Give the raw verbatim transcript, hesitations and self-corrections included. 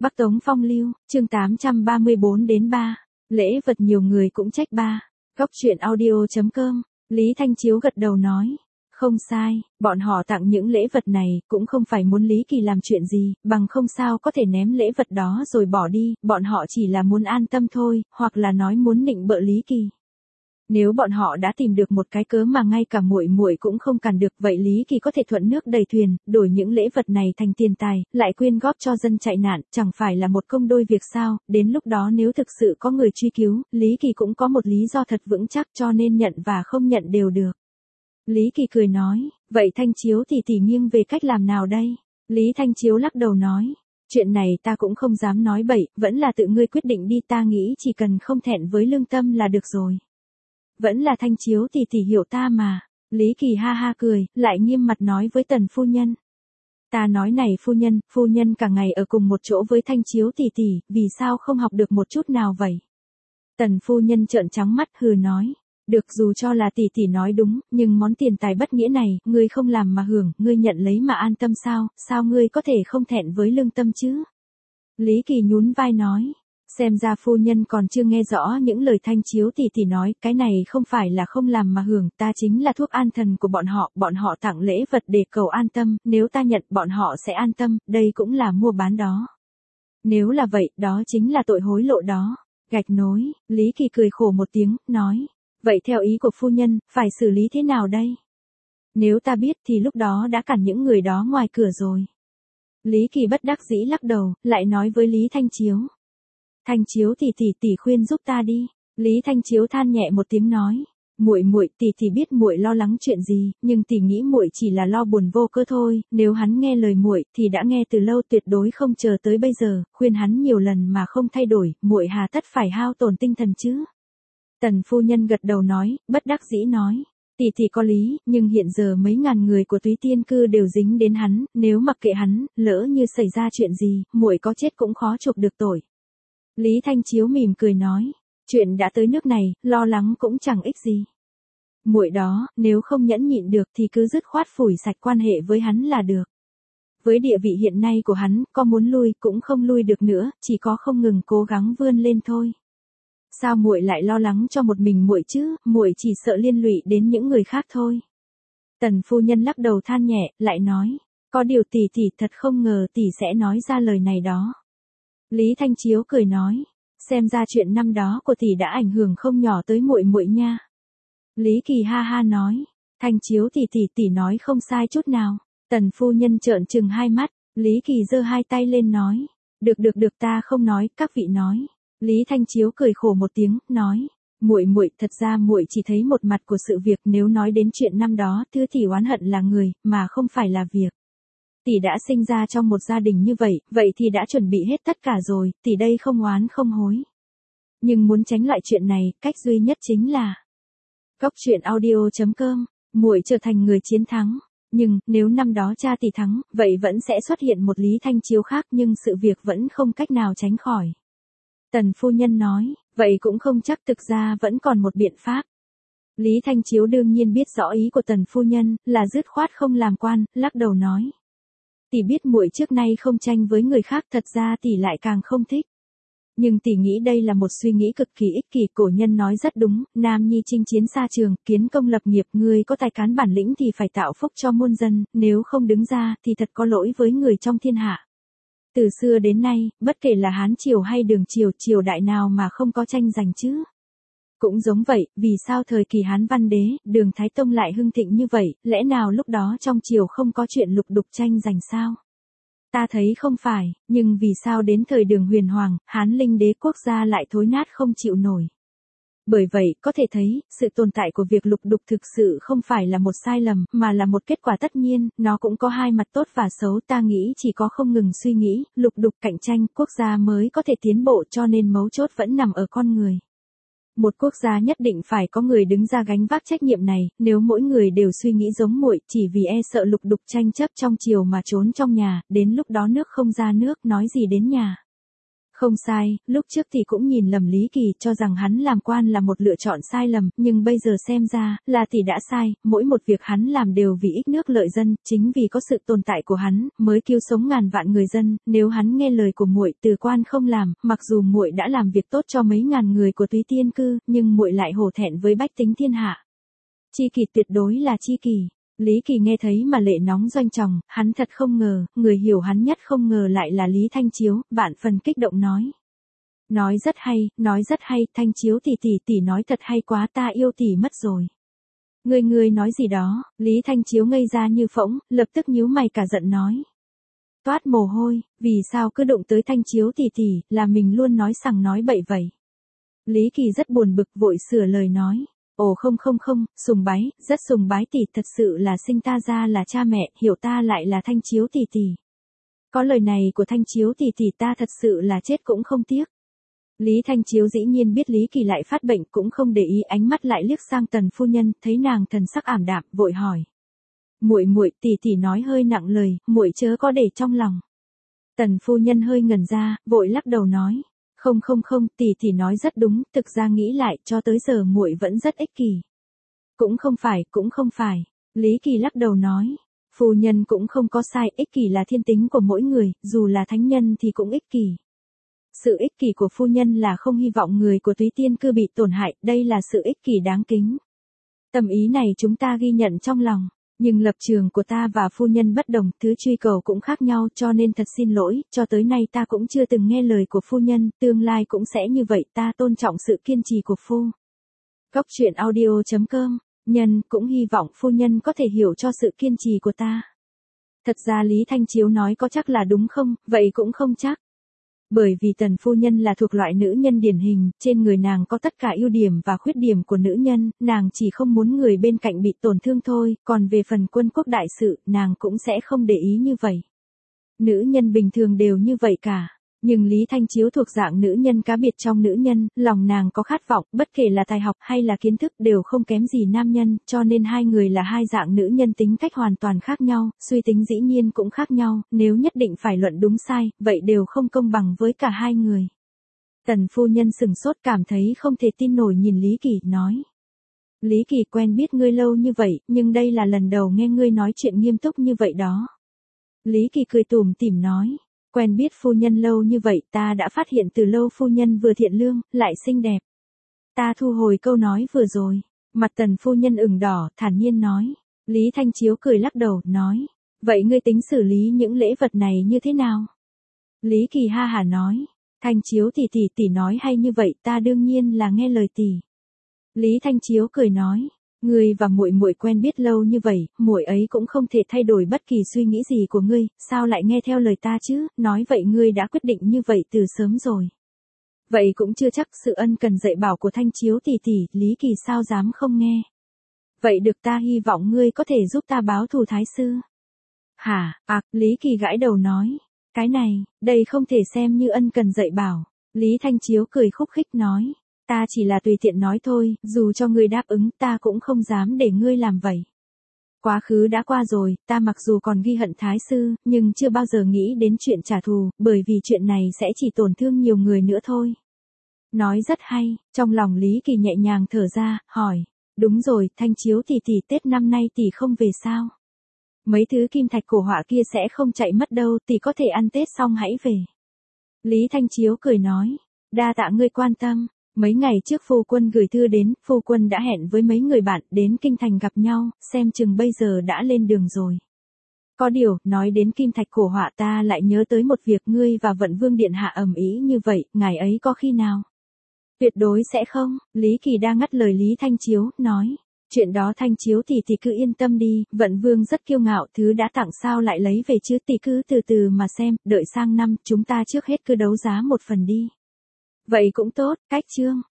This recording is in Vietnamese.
Bắc Tống Phong Lưu, chương tám trăm ba mươi bốn đến ba. Lễ vật nhiều người cũng trách ba. Góc truyện audio chấm com. Lý Thanh Chiếu gật đầu nói. Không sai, bọn họ tặng những lễ vật này cũng không phải muốn Lý Kỳ làm chuyện gì, bằng không sao có thể ném lễ vật đó rồi bỏ đi, bọn họ chỉ là muốn an tâm thôi, hoặc là nói muốn nịnh bợ Lý Kỳ. Nếu bọn họ đã tìm được một cái cớ mà ngay cả muội muội cũng không cản được, vậy Lý Kỳ có thể thuận nước đẩy thuyền, đổi những lễ vật này thành tiền tài, lại quyên góp cho dân chạy nạn, chẳng phải là một công đôi việc sao? Đến lúc đó nếu thực sự có người truy cứu, Lý Kỳ cũng có một lý do thật vững chắc, cho nên nhận và không nhận đều được. Lý Kỳ cười nói, vậy Thanh Chiếu thì tỉ nghiêng về cách làm nào đây? Lý Thanh Chiếu lắc đầu nói, chuyện này ta cũng không dám nói bậy, vẫn là tự ngươi quyết định đi, ta nghĩ chỉ cần không thẹn với lương tâm là được rồi. Vẫn là Thanh Chiếu tỷ tỷ hiểu ta mà. Lý Kỳ ha ha cười, lại nghiêm mặt nói với Tần phu nhân. Ta nói này phu nhân, phu nhân cả ngày ở cùng một chỗ với Thanh Chiếu tỷ tỷ, vì sao không học được một chút nào vậy? Tần phu nhân trợn trắng mắt hừ nói. Được, dù cho là tỷ tỷ nói đúng, nhưng món tiền tài bất nghĩa này, ngươi không làm mà hưởng, ngươi nhận lấy mà an tâm sao, sao ngươi có thể không thẹn với lương tâm chứ? Lý Kỳ nhún vai nói. Xem ra phu nhân còn chưa nghe rõ những lời Thanh Chiếu tỷ tỷ nói, cái này không phải là không làm mà hưởng, ta chính là thuốc an thần của bọn họ, bọn họ tặng lễ vật để cầu an tâm, nếu ta nhận bọn họ sẽ an tâm, đây cũng là mua bán đó. Nếu là vậy, đó chính là tội hối lộ đó. Gạch nối, Lý Kỳ cười khổ một tiếng, nói, vậy theo ý của phu nhân, phải xử lý thế nào đây? Nếu ta biết thì lúc đó đã cản những người đó ngoài cửa rồi. Lý Kỳ bất đắc dĩ lắc đầu, lại nói với Lý Thanh Chiếu. Thanh Chiếu tỷ tỷ tỷ khuyên giúp ta đi. Lý Thanh Chiếu than nhẹ một tiếng nói, muội muội tỷ tỷ biết muội lo lắng chuyện gì, nhưng tỷ nghĩ muội chỉ là lo buồn vô cớ thôi, nếu hắn nghe lời muội thì đã nghe từ lâu, tuyệt đối không chờ tới bây giờ, khuyên hắn nhiều lần mà không thay đổi, muội hà tất phải hao tổn tinh thần chứ? Tần phu nhân gật đầu nói, bất đắc dĩ nói, tỷ tỷ có lý, nhưng hiện giờ mấy ngàn người của Túy Tiên cư đều dính đến hắn, nếu mặc kệ hắn, lỡ như xảy ra chuyện gì, muội có chết cũng khó chuộc được tội. Lý Thanh Chiếu mỉm cười nói, chuyện đã tới nước này, lo lắng cũng chẳng ích gì. Muội đó, nếu không nhẫn nhịn được thì cứ dứt khoát phủi sạch quan hệ với hắn là được. Với địa vị hiện nay của hắn, có muốn lui cũng không lui được nữa, chỉ có không ngừng cố gắng vươn lên thôi. Sao muội lại lo lắng cho một mình muội chứ, muội chỉ sợ liên lụy đến những người khác thôi. Tần phu nhân lắc đầu than nhẹ, lại nói, có điều tỷ tỷ thật không ngờ tỷ sẽ nói ra lời này đó. Lý Thanh Chiếu cười nói, xem ra chuyện năm đó của tỷ đã ảnh hưởng không nhỏ tới muội muội nha. Lý Kỳ ha ha nói, Thanh Chiếu tỷ tỷ tỷ nói không sai chút nào. Tần phu nhân trợn trừng hai mắt, Lý Kỳ giơ hai tay lên nói, được được được, ta không nói, các vị nói. Lý Thanh Chiếu cười khổ một tiếng, nói, muội muội, thật ra muội chỉ thấy một mặt của sự việc, nếu nói đến chuyện năm đó, thưa tỷ oán hận là người, mà không phải là việc. Tỷ đã sinh ra trong một gia đình như vậy, vậy thì đã chuẩn bị hết tất cả rồi, tỷ đây không oán không hối. Nhưng muốn tránh loại chuyện này, cách duy nhất chính là Góc truyện audio chấm com, muội trở thành người chiến thắng. Nhưng, nếu năm đó cha tỷ thắng, vậy vẫn sẽ xuất hiện một Lý Thanh Chiếu khác, nhưng sự việc vẫn không cách nào tránh khỏi. Tần phu nhân nói, vậy cũng không chắc, thực ra vẫn còn một biện pháp. Lý Thanh Chiếu đương nhiên biết rõ ý của tần phu nhân, là dứt khoát không làm quan, lắc đầu nói. Tỷ biết muội trước nay không tranh với người khác, thật ra tỷ lại càng không thích. Nhưng tỷ nghĩ đây là một suy nghĩ cực kỳ ích kỷ, cổ nhân nói rất đúng, nam nhi chinh chiến xa trường, kiến công lập nghiệp, người có tài cán bản lĩnh thì phải tạo phúc cho muôn dân, nếu không đứng ra thì thật có lỗi với người trong thiên hạ. Từ xưa đến nay, bất kể là Hán triều hay Đường triều, triều đại nào mà không có tranh giành chứ? Cũng giống vậy, vì sao thời kỳ Hán Văn Đế, Đường Thái Tông lại hưng thịnh như vậy, lẽ nào lúc đó trong triều không có chuyện lục đục tranh giành sao? Ta thấy không phải, nhưng vì sao đến thời Đường Huyền Hoàng, Hán Linh Đế quốc gia lại thối nát không chịu nổi? Bởi vậy, có thể thấy, sự tồn tại của việc lục đục thực sự không phải là một sai lầm, mà là một kết quả tất nhiên, nó cũng có hai mặt tốt và xấu, ta nghĩ chỉ có không ngừng suy nghĩ, lục đục cạnh tranh, quốc gia mới có thể tiến bộ, cho nên mấu chốt vẫn nằm ở con người. Một quốc gia nhất định phải có người đứng ra gánh vác trách nhiệm này, nếu mỗi người đều suy nghĩ giống muội, chỉ vì e sợ lục đục tranh chấp trong triều mà trốn trong nhà, đến lúc đó nước không ra nước, nói gì đến nhà. Không sai, lúc trước thì cũng nhìn lầm Lý Kỳ cho rằng hắn làm quan là một lựa chọn sai lầm, nhưng bây giờ xem ra, là thì đã sai, mỗi một việc hắn làm đều vì ích nước lợi dân, chính vì có sự tồn tại của hắn, mới cứu sống ngàn vạn người dân, nếu hắn nghe lời của muội từ quan không làm, mặc dù muội đã làm việc tốt cho mấy ngàn người của Túy Tiên Cư, nhưng muội lại hổ thẹn với bách tính thiên hạ. Chi kỷ tuyệt đối là chi kỷ. Lý Kỳ nghe thấy mà lệ nóng doanh tròng, hắn thật không ngờ, người hiểu hắn nhất không ngờ lại là Lý Thanh Chiếu, vạn phần kích động nói. Nói rất hay, nói rất hay, Thanh Chiếu tỷ tỷ tỷ nói thật hay quá, ta yêu tỷ mất rồi. Ngươi ngươi nói gì đó, Lý Thanh Chiếu ngây ra như phỗng, lập tức nhíu mày cả giận nói. Toát mồ hôi, vì sao cứ đụng tới Thanh Chiếu tỷ tỷ, là mình luôn nói sằng nói bậy vậy. Lý Kỳ rất buồn bực vội sửa lời nói. Ồ không không không, sùng bái, rất sùng bái tỷ, thật sự là sinh ta ra là cha mẹ, hiểu ta lại là Thanh Chiếu tỷ tỷ. Có lời này của Thanh Chiếu tỷ tỷ ta thật sự là chết cũng không tiếc. Lý Thanh Chiếu dĩ nhiên biết Lý Kỳ lại phát bệnh, cũng không để ý, ánh mắt lại liếc sang Tần phu nhân, thấy nàng thần sắc ảm đạm, vội hỏi. Muội muội, tỷ tỷ nói hơi nặng lời, muội chớ có để trong lòng. Tần phu nhân hơi ngẩn ra, vội lắc đầu nói. Không không không, tỷ tỷ nói rất đúng, thực ra nghĩ lại, cho tới giờ muội vẫn rất ích kỷ. Cũng không phải, cũng không phải. Lý Kỳ lắc đầu nói. Phu nhân cũng không có sai, ích kỷ là thiên tính của mỗi người, dù là thánh nhân thì cũng ích kỷ. Sự ích kỷ của phu nhân là không hy vọng người của Túy Tiên Cư bị tổn hại, đây là sự ích kỷ đáng kính. Tâm ý này chúng ta ghi nhận trong lòng. Nhưng lập trường của ta và phu nhân bất đồng, thứ truy cầu cũng khác nhau, cho nên thật xin lỗi, cho tới nay ta cũng chưa từng nghe lời của phu nhân, tương lai cũng sẽ như vậy, ta tôn trọng sự kiên trì của phu. Góc truyện audio chấm com, nhân cũng hy vọng phu nhân có thể hiểu cho sự kiên trì của ta. Thật ra Lý Thanh Chiếu nói có chắc là đúng không, vậy cũng không chắc. Bởi vì Tần phu nhân là thuộc loại nữ nhân điển hình, trên người nàng có tất cả ưu điểm và khuyết điểm của nữ nhân, nàng chỉ không muốn người bên cạnh bị tổn thương thôi, còn về phần quân quốc đại sự, nàng cũng sẽ không để ý như vậy. Nữ nhân bình thường đều như vậy cả. Nhưng Lý Thanh Chiếu thuộc dạng nữ nhân cá biệt trong nữ nhân, lòng nàng có khát vọng, bất kể là tài học hay là kiến thức đều không kém gì nam nhân, cho nên hai người là hai dạng nữ nhân tính cách hoàn toàn khác nhau, suy tính dĩ nhiên cũng khác nhau, nếu nhất định phải luận đúng sai, vậy đều không công bằng với cả hai người. Tần phu nhân sừng sốt cảm thấy không thể tin nổi nhìn Lý Kỳ, nói. Lý Kỳ quen biết ngươi lâu như vậy, nhưng đây là lần đầu nghe ngươi nói chuyện nghiêm túc như vậy đó. Lý Kỳ cười tủm tỉm nói. Quen biết phu nhân lâu như vậy, ta đã phát hiện từ lâu phu nhân vừa thiện lương, lại xinh đẹp. Ta thu hồi câu nói vừa rồi. Mặt Tần phu nhân ửng đỏ, thản nhiên nói. Lý Thanh Chiếu cười lắc đầu, nói. Vậy ngươi tính xử lý những lễ vật này như thế nào? Lý Kỳ ha hả nói. Thanh Chiếu tỷ tỷ tỷ nói hay như vậy, ta đương nhiên là nghe lời tỷ. Lý Thanh Chiếu cười nói. Ngươi và muội muội quen biết lâu như vậy, muội ấy cũng không thể thay đổi bất kỳ suy nghĩ gì của ngươi, sao lại nghe theo lời ta chứ, nói vậy ngươi đã quyết định như vậy từ sớm rồi. Vậy cũng chưa chắc, sự ân cần dạy bảo của Thanh Chiếu tỷ tỷ, Lý Kỳ sao dám không nghe. Vậy được, ta hy vọng ngươi có thể giúp ta báo thù thái sư. Hả, à, Lý Kỳ gãi đầu nói. Cái này, đây không thể xem như ân cần dạy bảo. Lý Thanh Chiếu cười khúc khích nói. Ta chỉ là tùy tiện nói thôi, dù cho ngươi đáp ứng ta cũng không dám để ngươi làm vậy. Quá khứ đã qua rồi, ta mặc dù còn ghi hận thái sư, nhưng chưa bao giờ nghĩ đến chuyện trả thù, bởi vì chuyện này sẽ chỉ tổn thương nhiều người nữa thôi. Nói rất hay, trong lòng Lý Kỳ nhẹ nhàng thở ra, hỏi. Đúng rồi, Thanh Chiếu tỷ tỷ, Tết năm nay tỷ không về sao? Mấy thứ kim thạch cổ họa kia sẽ không chạy mất đâu, tỷ có thể ăn Tết xong hãy về. Lý Thanh Chiếu cười nói. Đa tạ ngươi quan tâm. Mấy ngày trước phu quân gửi thư đến, phu quân đã hẹn với mấy người bạn đến kinh thành gặp nhau, xem chừng bây giờ đã lên đường rồi. Có điều, nói đến kim thạch cổ họa ta lại nhớ tới một việc, ngươi và Vận Vương điện hạ ầm ĩ như vậy, ngài ấy có khi nào? Tuyệt đối sẽ không, Lý Kỳ đang ngắt lời Lý Thanh Chiếu, nói. Chuyện đó Thanh Chiếu thì thì cứ yên tâm đi, Vận Vương rất kiêu ngạo, thứ đã tặng sao lại lấy về chứ, tỷ cứ từ từ mà xem, đợi sang năm, chúng ta trước hết cứ đấu giá một phần đi. Vậy cũng tốt, cách chương.